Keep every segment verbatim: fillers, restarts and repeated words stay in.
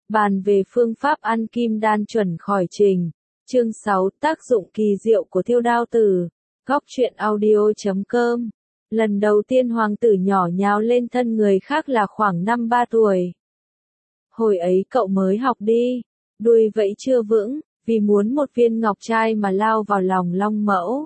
Bàn về phương pháp ăn kim đan chuẩn khỏi trình. Chương sáu, tác dụng kỳ diệu của thiêu đao tử. Góc truyện audio chấm com. Lần đầu tiên hoàng tử nhỏ nhào lên thân người khác là khoảng năm ba tuổi. Hồi ấy cậu mới học đi, đuôi vẫy chưa vững, vì muốn một viên ngọc trai mà lao vào lòng Long Mẫu.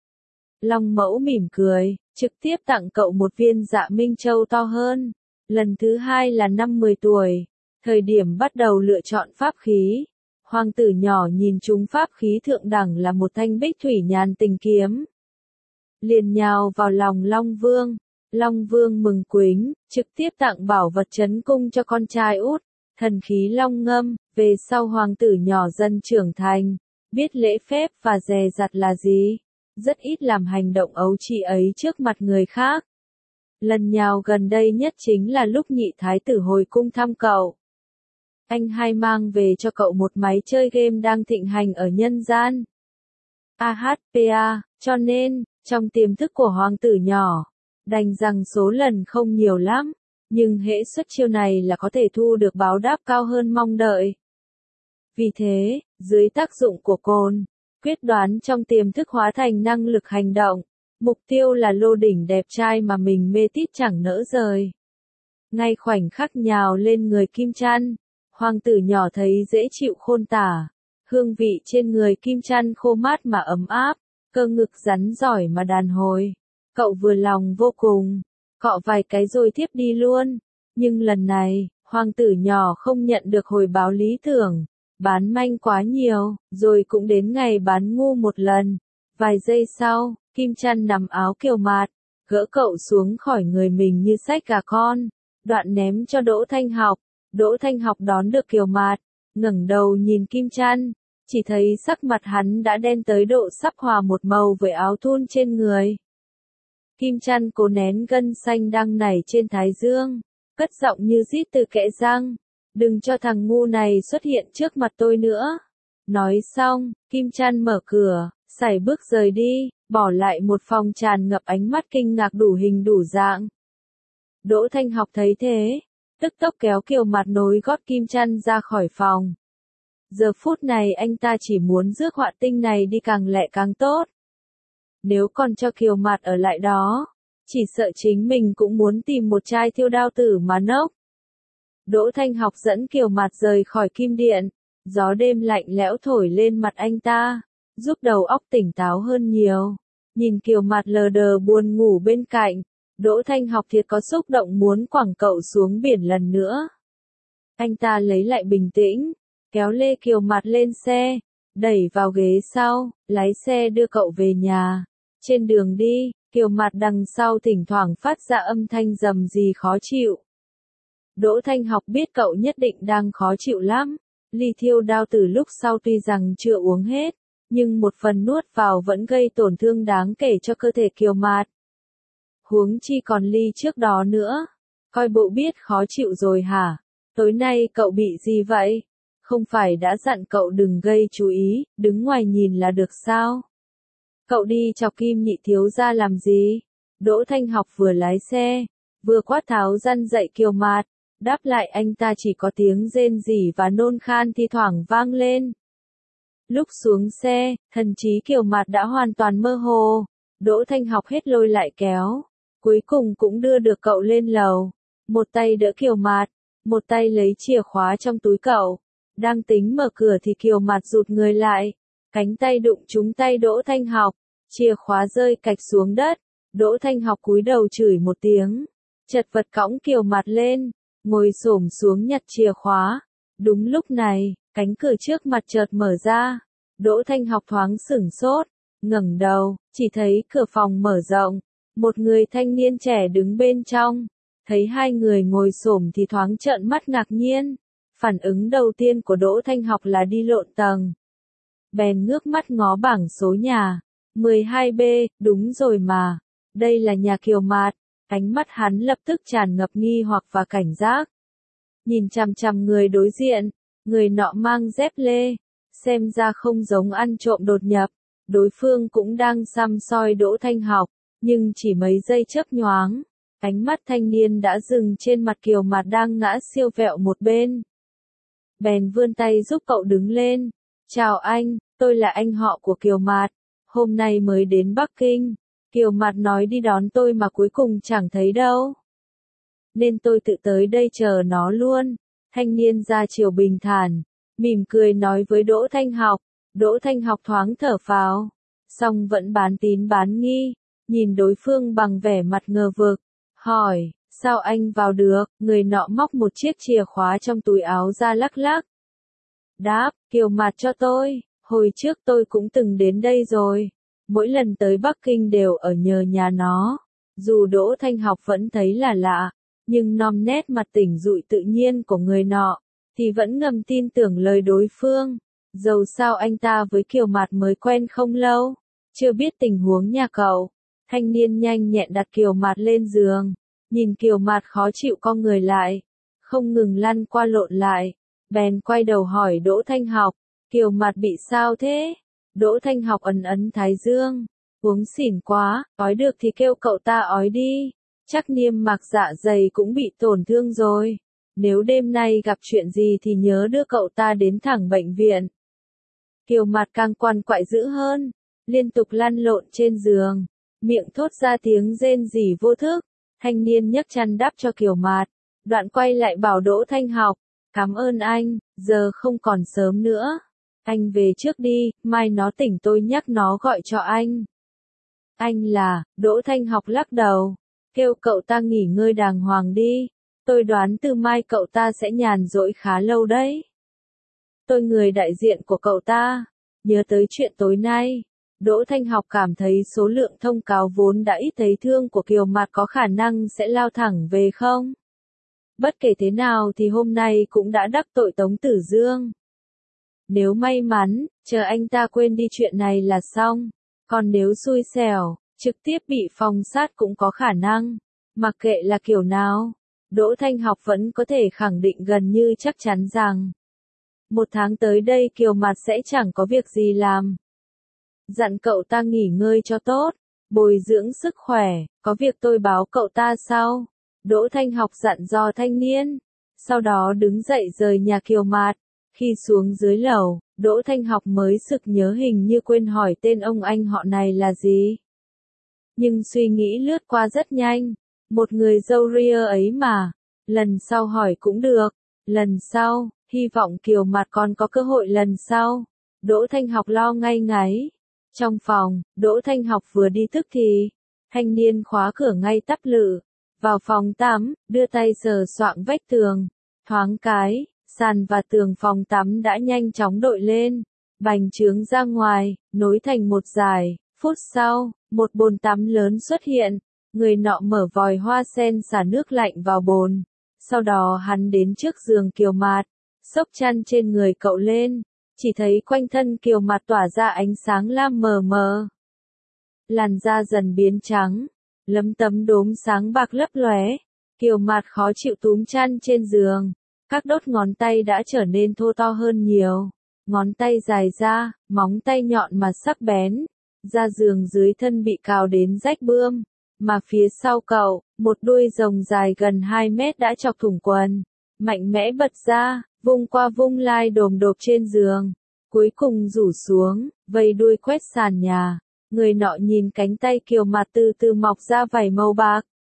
Long Mẫu mỉm cười, trực tiếp tặng cậu một viên Dạ Minh Châu to hơn. Lần thứ hai là năm mười tuổi, thời điểm bắt đầu lựa chọn pháp khí. Hoàng tử nhỏ nhìn chúng pháp khí thượng đẳng là một thanh Bích Thủy Nhàn Tình kiếm. Liền nhào vào lòng Long Vương. Long Vương mừng quính, trực tiếp tặng bảo vật trấn cung cho con trai út, thần khí Long Ngâm. Về sau hoàng tử nhỏ dần trưởng thành, biết lễ phép và dè dặt là gì, rất ít làm hành động ấu trĩ ấy trước mặt người khác. Lần nhào gần đây nhất chính là lúc nhị thái tử hồi cung thăm cậu. Anh hai mang về cho cậu một máy chơi game đang thịnh hành ở nhân gian. a hát pê a, cho nên, trong tiềm thức của hoàng tử nhỏ, đành rằng số lần không nhiều lắm, nhưng hễ xuất chiêu này là có thể thu được báo đáp cao hơn mong đợi. Vì thế, dưới tác dụng của cồn, quyết đoán trong tiềm thức hóa thành năng lực hành động, mục tiêu là lô đỉnh đẹp trai mà mình mê tít chẳng nỡ rời. Ngay khoảnh khắc nhào lên người Kim Chăn, hoàng tử nhỏ thấy dễ chịu khôn tả, hương vị trên người Kim Chăn khô mát mà ấm áp, cơ ngực rắn giỏi mà đàn hồi. Cậu vừa lòng vô cùng, cọ vài cái rồi tiếp đi luôn, nhưng lần này, hoàng tử nhỏ không nhận được hồi báo lý tưởng. Bán manh quá nhiều, rồi cũng đến ngày bán ngu một lần. Vài giây sau, Kim Chăn nắm áo Kiều Mạt, gỡ cậu xuống khỏi người mình như xách gà con, đoạn ném cho Đỗ Thanh Học. Đỗ Thanh Học đón được Kiều Mạt, ngẩng đầu nhìn Kim Chăn, chỉ thấy sắc mặt hắn đã đen tới độ sắp hòa một màu với áo thun trên người. Kim Chăn cố nén gân xanh đang nảy trên thái dương, cất giọng như rít từ kẽ răng. Đừng cho thằng ngu này xuất hiện trước mặt tôi nữa. Nói xong, Kim Chăn mở cửa, sải bước rời đi, bỏ lại một phòng tràn ngập ánh mắt kinh ngạc đủ hình đủ dạng. Đỗ Thanh Học thấy thế, tức tốc kéo Kiều Mạt nối gót Kim Chăn ra khỏi phòng. Giờ phút này anh ta chỉ muốn rước họa tinh này đi càng lẹ càng tốt. Nếu còn cho Kiều Mạt ở lại đó, chỉ sợ chính mình cũng muốn tìm một trai thiêu đao tử mà nốc. Đỗ Thanh Học dẫn Kiều Mạt rời khỏi kim điện, gió đêm lạnh lẽo thổi lên mặt anh ta, giúp đầu óc tỉnh táo hơn nhiều. Nhìn Kiều Mạt lờ đờ buồn ngủ bên cạnh, Đỗ Thanh Học thiệt có xúc động muốn quẳng cậu xuống biển lần nữa. Anh ta lấy lại bình tĩnh, kéo lê Kiều Mạt lên xe, đẩy vào ghế sau, lái xe đưa cậu về nhà. Trên đường đi, Kiều Mạt đằng sau thỉnh thoảng phát ra âm thanh rầm rì khó chịu. Đỗ Thanh Học biết cậu nhất định đang khó chịu lắm. Ly thiêu đao từ lúc sau tuy rằng chưa uống hết, nhưng một phần nuốt vào vẫn gây tổn thương đáng kể cho cơ thể Kiều Mạt. Huống chi còn ly trước đó nữa. Coi bộ biết khó chịu rồi hả? Tối nay cậu bị gì vậy? Không phải đã dặn cậu đừng gây chú ý, đứng ngoài nhìn là được sao? Cậu đi chọc Kim nhị thiếu gia làm gì? Đỗ Thanh Học vừa lái xe, vừa quát tháo răn dạy Kiều Mạt. Đáp lại anh ta chỉ có tiếng rên rỉ và nôn khan thi thoảng vang lên. Lúc xuống xe, thần trí Kiều Mạt đã hoàn toàn mơ hồ. Đỗ Thanh Học hết lôi lại kéo, cuối cùng cũng đưa được cậu lên lầu. Một tay đỡ Kiều Mạt, một tay lấy chìa khóa trong túi cậu. Đang tính mở cửa thì Kiều Mạt rụt người lại, cánh tay đụng trúng tay Đỗ Thanh Học, chìa khóa rơi cạch xuống đất. Đỗ Thanh Học cúi đầu chửi một tiếng, chật vật cõng Kiều Mạt lên, ngồi xổm xuống nhặt chìa khóa. Đúng lúc này, cánh cửa trước mặt chợt mở ra. Đỗ Thanh Học thoáng sửng sốt, ngẩng đầu, chỉ thấy cửa phòng mở rộng, một người thanh niên trẻ đứng bên trong. Thấy hai người ngồi xổm thì thoáng trợn mắt ngạc nhiên. Phản ứng đầu tiên của Đỗ Thanh Học là đi lộn tầng. Bèn ngước mắt ngó bảng số nhà. mười hai B, đúng rồi mà. Đây là nhà Kiều Mạt. Ánh mắt hắn lập tức tràn ngập nghi hoặc và cảnh giác. Nhìn chằm chằm người đối diện, người nọ mang dép lê, xem ra không giống ăn trộm đột nhập. Đối phương cũng đang săm soi Đỗ Thanh Học, nhưng chỉ mấy giây chớp nhoáng, ánh mắt thanh niên đã dừng trên mặt Kiều Mạt đang ngã siêu vẹo một bên. bèn vươn tay giúp cậu đứng lên. Chào anh, tôi là anh họ của Kiều Mạt, hôm nay mới đến Bắc Kinh. Kiều Mạt nói đi đón tôi mà cuối cùng chẳng thấy đâu. Nên tôi tự tới đây chờ nó luôn. Thanh niên ra chiều bình thản, mỉm cười nói với Đỗ Thanh Học. Đỗ Thanh Học thoáng thở phào, song vẫn bán tín bán nghi, nhìn đối phương bằng vẻ mặt ngờ vực, hỏi, sao anh vào được? Người nọ móc một chiếc chìa khóa trong túi áo ra lắc lắc. Đáp, Kiều Mạt cho tôi, hồi trước tôi cũng từng đến đây rồi, mỗi lần tới Bắc Kinh đều ở nhờ nhà nó. Dù Đỗ Thanh Học vẫn thấy là lạ, nhưng nom nét mặt tỉnh dụi tự nhiên của người nọ, thì vẫn ngầm tin tưởng lời đối phương. Dầu sao anh ta với Kiều Mạt mới quen không lâu, chưa biết tình huống nhà cậu. Thanh niên nhanh nhẹn đặt Kiều Mạt lên giường, nhìn Kiều Mạt khó chịu cong người lại, không ngừng lăn qua lộn lại, bèn quay đầu hỏi Đỗ Thanh Học, Kiều Mạt bị sao thế? Đỗ Thanh Học ấn ấn thái dương, uống xỉn quá, ói được thì kêu cậu ta ói đi, chắc niêm mạc dạ dày cũng bị tổn thương rồi. Nếu đêm nay gặp chuyện gì thì nhớ đưa cậu ta đến thẳng bệnh viện. Kiều Mạt càng quằn quại dữ hơn, liên tục lăn lộn trên giường, miệng thốt ra tiếng rên rỉ vô thức. Thanh niên nhấc chăn đắp cho Kiều Mạt, đoạn quay lại bảo Đỗ Thanh Học, cảm ơn anh, giờ không còn sớm nữa. Anh về trước đi, mai nó tỉnh tôi nhắc nó gọi cho anh. Anh là, Đỗ Thanh Học lắc đầu, kêu cậu ta nghỉ ngơi đàng hoàng đi. Tôi đoán từ mai cậu ta sẽ nhàn rỗi khá lâu đấy. Tôi người đại diện của cậu ta. Nhớ tới chuyện tối nay, Đỗ Thanh Học cảm thấy số lượng thông cáo vốn đã ít thấy thương của Kiều Mạt có khả năng sẽ lao thẳng về không. Bất kể thế nào thì hôm nay cũng đã đắc tội Tống Tử Dương. Nếu may mắn, chờ anh ta quên đi chuyện này là xong. Còn nếu xui xẻo, trực tiếp bị phòng sát cũng có khả năng. Mặc kệ là kiểu nào, Đỗ Thanh Học vẫn có thể khẳng định gần như chắc chắn rằng một tháng tới đây Kiều Mạt sẽ chẳng có việc gì làm. Dặn cậu ta nghỉ ngơi cho tốt, bồi dưỡng sức khỏe, có việc tôi báo cậu ta sau. Đỗ Thanh Học dặn dò thanh niên, sau đó đứng dậy rời nhà Kiều Mạt. Khi xuống dưới lầu, Đỗ Thanh Học mới sực nhớ hình như quên hỏi tên ông anh họ này là gì. Nhưng suy nghĩ lướt qua rất nhanh, một người râu ria ấy mà, lần sau hỏi cũng được, lần sau, hy vọng Kiều Mạt còn có cơ hội lần sau. Đỗ Thanh Học lo ngay ngáy. Trong phòng, Đỗ Thanh Học vừa đi thức thì, thanh niên khóa cửa ngay tắp lự, vào phòng tắm, đưa tay sờ soạng vách tường, thoáng cái, sàn và tường phòng tắm đã nhanh chóng đội lên, bành trướng ra ngoài, nối thành một dải. Phút sau, một bồn tắm lớn xuất hiện, người nọ mở vòi hoa sen xả nước lạnh vào bồn, sau đó hắn đến trước giường Kiều Mạt, xốc chăn trên người cậu lên, chỉ thấy quanh thân Kiều Mạt tỏa ra ánh sáng lam mờ mờ. Làn da dần biến trắng, lấm tấm đốm sáng bạc lấp lóe, Kiều Mạt khó chịu túm chăn trên giường, các đốt ngón tay đã trở nên thô to hơn nhiều, ngón tay dài ra, móng tay nhọn mà sắc bén, da giường dưới thân bị cào đến rách bươm, mà phía sau cậu, một đuôi rồng dài gần hai mét đã chọc thủng quần, mạnh mẽ bật ra, vung qua vung lai đồm đột trên giường, cuối cùng rủ xuống, vây đuôi quét sàn nhà. Người nọ nhìn cánh tay Kiều Mạt từ từ mọc ra vảy màu bạc,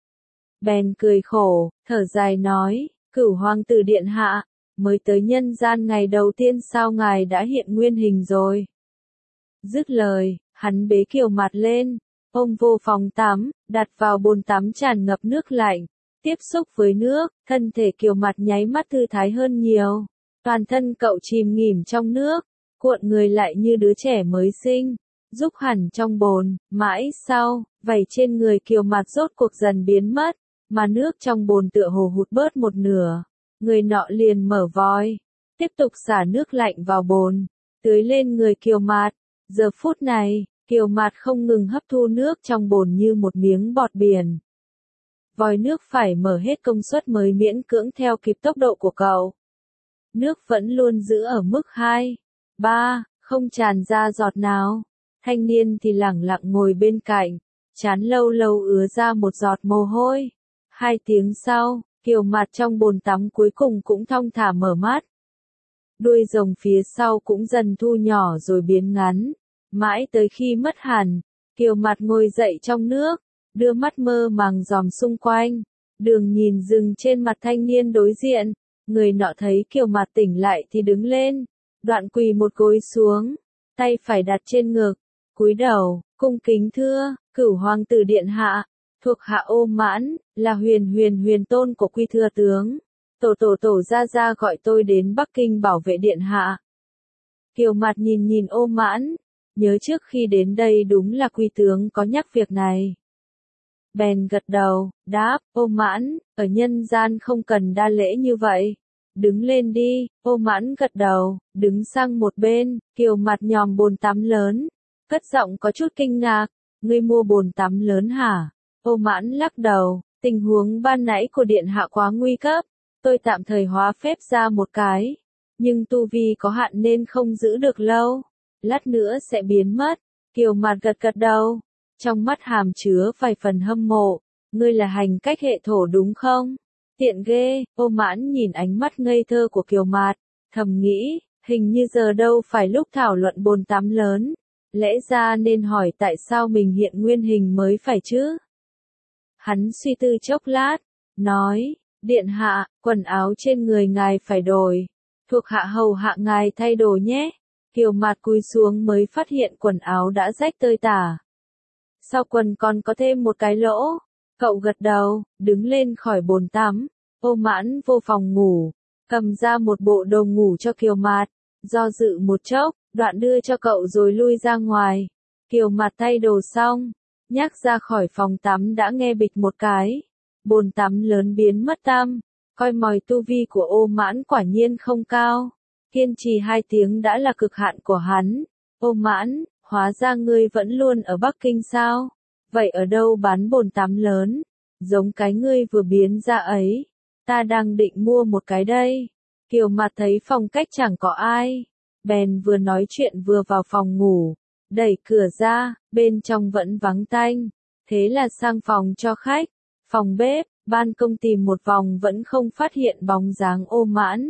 bèn cười khổ, thở dài nói, Cửu hoàng tử điện hạ, mới tới nhân gian ngày đầu tiên sao ngài đã hiện nguyên hình rồi. Dứt lời, hắn bế Kiều Mạt lên, ôm vô phòng tắm, đặt vào bồn tắm tràn ngập nước lạnh, tiếp xúc với nước, thân thể Kiều Mạt nháy mắt thư thái hơn nhiều, toàn thân cậu chìm nghỉm trong nước, cuộn người lại như đứa trẻ mới sinh, giúp hẳn trong bồn. Mãi sau, vảy trên người Kiều Mạt rốt cuộc dần biến mất, mà nước trong bồn tựa hồ hụt bớt một nửa, người nọ liền mở vòi, tiếp tục xả nước lạnh vào bồn, tưới lên người Kiều Mạt. Giờ phút này, Kiều Mạt không ngừng hấp thu nước trong bồn như một miếng bọt biển. Vòi nước phải mở hết công suất mới miễn cưỡng theo kịp tốc độ của cậu. Nước vẫn luôn giữ ở mức hai, ba, không tràn ra giọt nào. Thanh niên thì lẳng lặng ngồi bên cạnh, trán lâu lâu ứa ra một giọt mồ hôi. Hai tiếng sau, Kiều Mạt trong bồn tắm cuối cùng cũng thong thả mở mắt. đuôi rồng phía sau cũng dần thu nhỏ rồi biến ngắn, mãi tới khi mất hẳn. Kiều Mạt ngồi dậy trong nước, đưa mắt mơ màng dòm xung quanh, đường nhìn dừng trên mặt thanh niên đối diện, người nọ thấy Kiều Mạt tỉnh lại thì đứng lên, đoạn quỳ một gối xuống, tay phải đặt trên ngực, cúi đầu, cung kính thưa, Cửu hoàng tử điện hạ, thuộc hạ Ô Mãn, là huyền huyền huyền tôn của Quy thừa tướng, tổ tổ tổ gia gia gọi tôi đến Bắc Kinh bảo vệ điện hạ. Kiều Mạt nhìn nhìn Ô Mãn, nhớ trước khi đến đây đúng là Quy tướng có nhắc việc này. Bèn gật đầu, đáp, Ô Mãn, ở nhân gian không cần đa lễ như vậy. Đứng lên đi, Ô Mãn gật đầu, đứng sang một bên, Kiều Mạt nhòm bồn tắm lớn, cất giọng có chút kinh ngạc, ngươi mua bồn tắm lớn hả? Ô Mãn lắc đầu, tình huống ban nãy của điện hạ quá nguy cấp, tôi tạm thời hóa phép ra một cái, nhưng tu vi có hạn nên không giữ được lâu, lát nữa sẽ biến mất. Kiều Mạt gật gật đầu, trong mắt hàm chứa vài phần hâm mộ, ngươi là hành cách hệ thổ đúng không? Tiện ghê. Ô Mãn nhìn ánh mắt ngây thơ của Kiều Mạt, thầm nghĩ, hình như giờ đâu phải lúc thảo luận bồn tắm lớn, lẽ ra nên hỏi tại sao mình hiện nguyên hình mới phải chứ? Hắn suy tư chốc lát, nói, điện hạ, quần áo trên người ngài phải đổi, thuộc hạ hầu hạ ngài thay đồ nhé. Kiều Mạt cúi xuống mới phát hiện quần áo đã rách tơi tả. Sau quần còn có thêm một cái lỗ. Cậu gật đầu, đứng lên khỏi bồn tắm. Ô Mãn vô phòng ngủ, cầm ra một bộ đồ ngủ cho Kiều Mạt, do dự một chốc, đoạn đưa cho cậu rồi lui ra ngoài. Kiều Mạt thay đồ xong, nhắc ra khỏi phòng tắm đã nghe bịch một cái. Bồn tắm lớn biến mất tăm, coi mòi tu vi của Ô Mãn quả nhiên không cao. Kiên trì hai tiếng đã là cực hạn của hắn. Ô Mãn, hóa ra ngươi vẫn luôn ở Bắc Kinh sao? Vậy ở đâu bán bồn tắm lớn? Giống cái ngươi vừa biến ra ấy. Ta đang định mua một cái đây. Kiều Mạt thấy phòng cách chẳng có ai. Bèn vừa nói chuyện vừa vào phòng ngủ. Đẩy cửa ra, bên trong vẫn vắng tanh. Thế là sang phòng cho khách. Phòng bếp, ban công tìm một vòng vẫn không phát hiện bóng dáng Ô Mãn.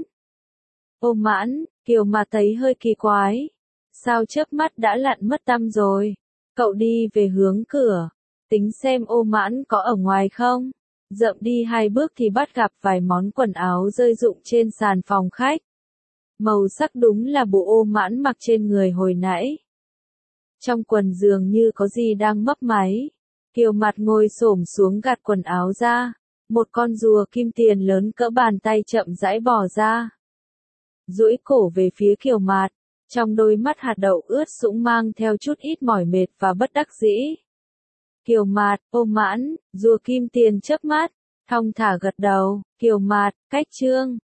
Ô Mãn, Kiều Mạt thấy hơi kỳ quái. Sao chớp mắt đã lặn mất tăm rồi? Cậu đi về hướng cửa, tính xem Ô Mãn có ở ngoài không? Dậm đi hai bước thì bắt gặp vài món quần áo rơi rụng trên sàn phòng khách. Màu sắc đúng là bộ Ô Mãn mặc trên người hồi nãy. Trong quần dường như có gì đang mấp máy. Kiều Mạt ngồi xổm xuống gạt quần áo ra. Một con rùa kim tiền lớn cỡ bàn tay chậm rãi bò ra. Duỗi cổ về phía Kiều Mạt. Trong đôi mắt hạt đậu ướt sũng mang theo chút ít mỏi mệt và bất đắc dĩ. Kiều Mạt, Ô Mãn, rùa kim tiền chớp mắt, thong thả gật đầu. Kiều Mạt, cách chương.